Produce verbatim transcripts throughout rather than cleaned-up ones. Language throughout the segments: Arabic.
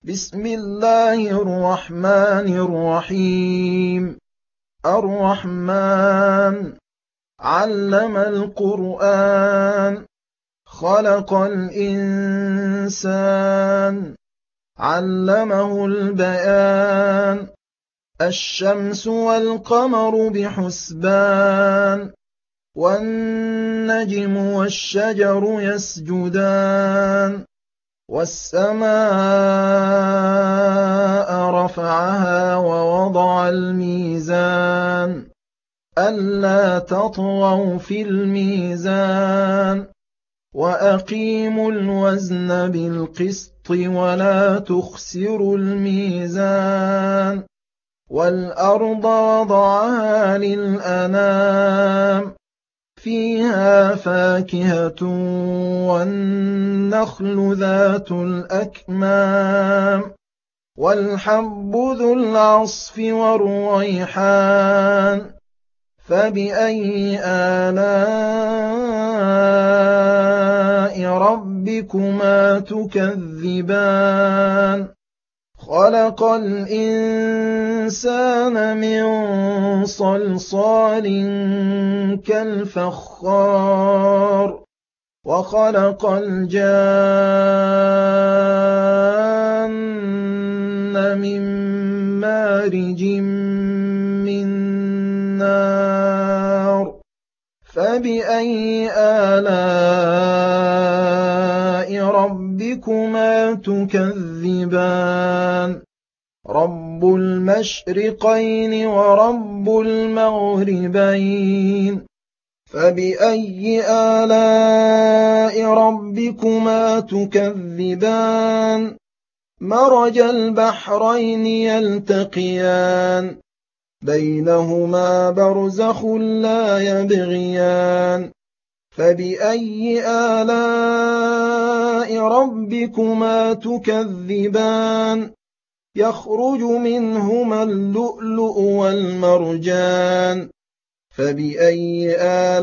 بسم الله الرحمن الرحيم. الرحمن علم القرآن خلق الإنسان علمه البيان الشمس والقمر بحسبان والنجم والشجر يسجدان والسماء رفعها ووضع الميزان ألا تطغوا في الميزان وأقيموا الوزن بالقسط ولا تخسروا الميزان والأرض وضعها للأنام فيها فاكهة والنخل ذات الأكمام والحب ذو العصف والريحان فبأي آلاء ربكما تكذبان خلق الإنسان من صلصال كالفخار وخلق الجان من مارج من نار فبأي آلاء ربكما تكذبان رب المشرقين ورب المغربين فبأي آلاء ربكما تكذبان مرج البحرين يلتقيان بينهما برزخ لا يبغيان فبأي آلاء ربكما تكذبان يخرج منهما اللؤلؤ والمرجان فبأي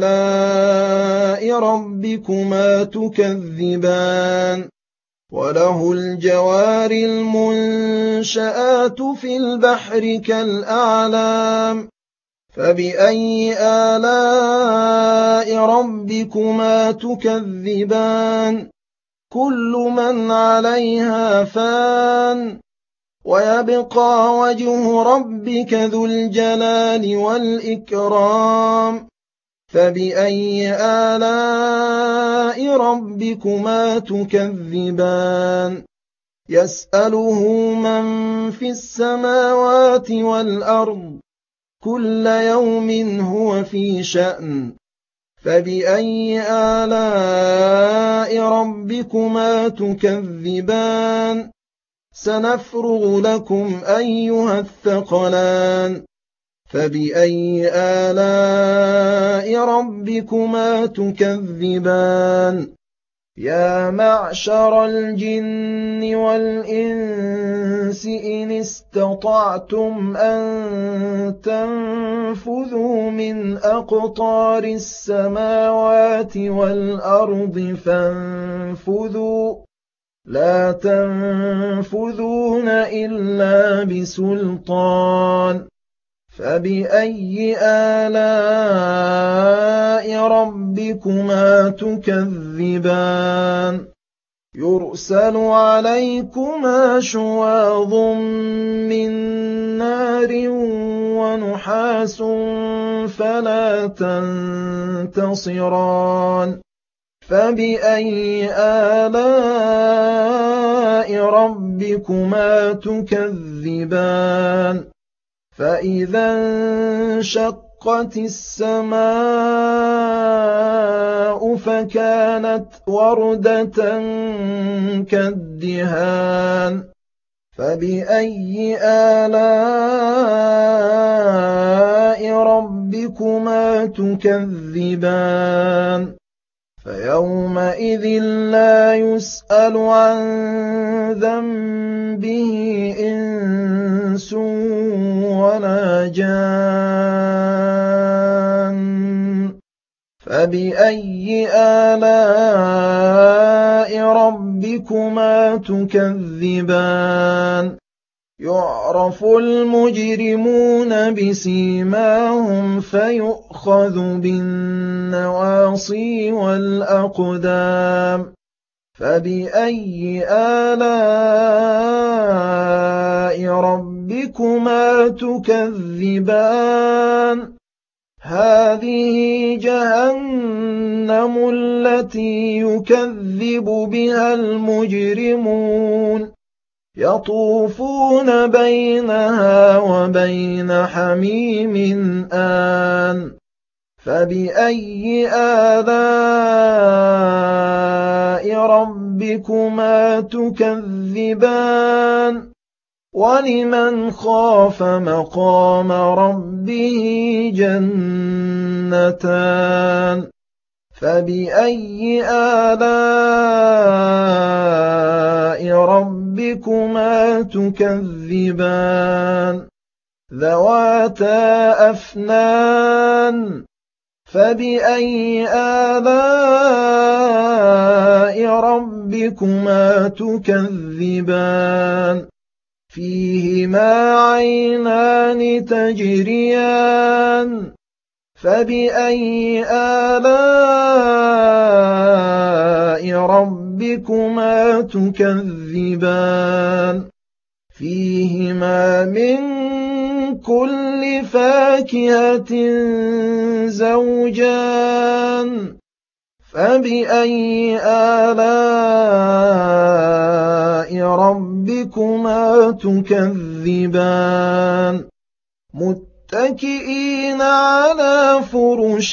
آلاء ربكما تكذبان وله الجوار المنشآت في البحر كالأعلام فبأي آلاء ربكما تكذبان كل من عليها فان ويبقى وجه ربك ذو الجلال والإكرام فبأي آلاء ربكما تكذبان يسأله من في السماوات والأرض كل يوم هو في شأن فبأي آلاء ربكما تكذبان سنفرغ لكم أيها الثقلان فبأي آلاء ربكما تكذبان يا معشر الجن والإنس إن استطعتم أن تنفذوا من أقطار السماوات والأرض فانفذوا لا تنفذون إلا بسلطان فبأي آلاء ربكما تكذبان يرسل عليكما شواظ من نار ونحاس فلا تنتصران فبأي آلاء ربكما تكذبان فإذا انشقت السماء فكانت وردة كالدهان فبأي آلاء ربكما تكذبان فيومئذ لا يسأل عن ذنبه إنس ولا جان فبأي آلاء ربكما تكذبان يعرف المجرمون بسيماهم فيؤخذ بالنواصي والأقدام فبأي آلاء ربكما تكذبان هذه جهنم التي يكذب بها المجرمون يطوفون بينها وبين حميم آن فبأي آلاء ربكما تكذبان ولمن خاف مقام ربه جنتان فبأي آلاء ربكما تكذبان ذواتا أفنان فبأي آلاء ربكما تكذبان فيهما عينان تجريان فبأي آلاء ربكما تكذبان فيهما من كل فاكهة زوجان فبأي آلاء ربكما تكذبان متكئين على فرش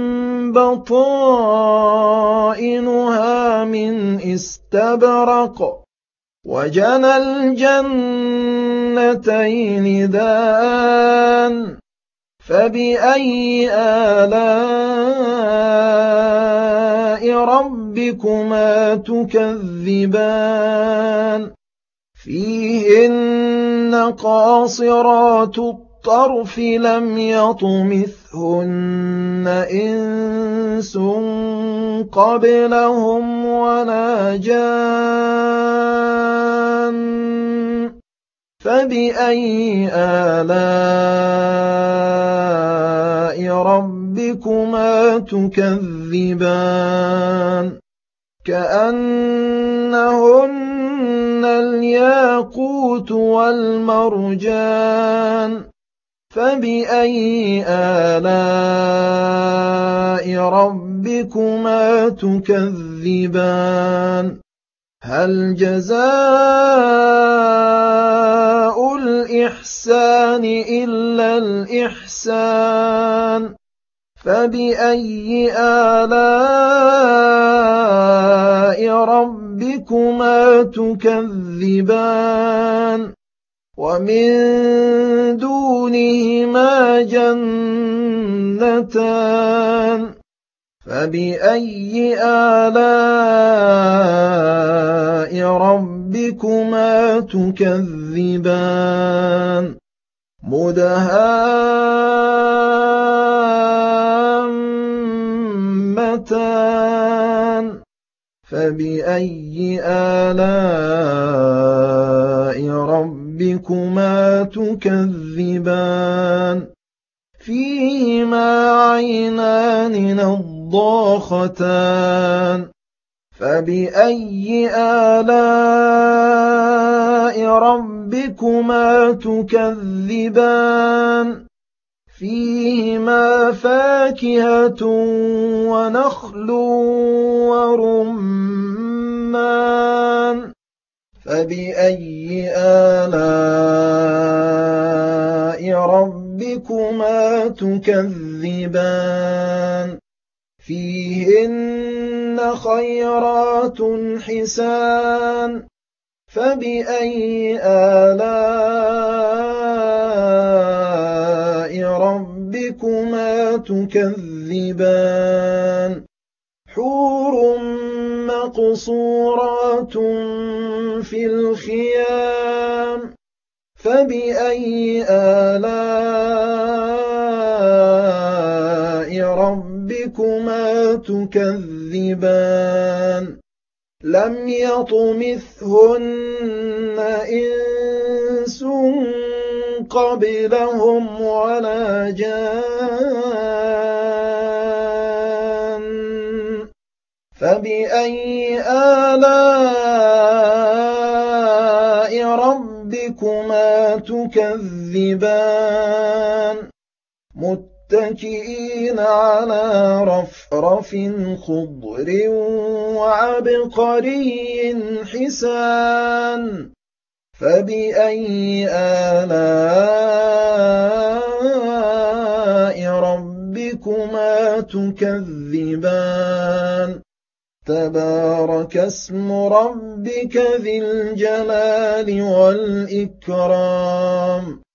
بطائنها من استبرق وجنى الجنتين دان فبأي آلاء ربكما تكذبان فيهن قاصرات الطرف لم يطمثهن إنس قبلهم ولا جان فبأي آلاء ربكما تكذبان كأنهن الياقوت والمرجان فبأي آلاء ربكما تكذبان هل جزاء الإحسان إلا الإحسان فبأي آلاء ربكما تكذبان ومن دونهما جنتان فبأي آلاء ربكما تكذبان مدهامتان فبأي آلاء ربكما تكذبان فيهما عينان نضاختان فبأي آلاء ربكما تكذبان فيهما فاكهة ونخل ورمان فبأي آلاء ربكما تكذبان فيهن خيرات حسان فبأي آلاء ربكما تكذبان حور مقصورات في الخيام فبأي آلاء ربكما تكذبان لم يطمثهن إنس قبلهم ولا جان فبأي آلاء ربكما تكذبان متكئين على رفرف خضر وعبقري حسان فبأي آلاء ربكما تكذبان تبارك اسم ربك ذي الجلال والإكرام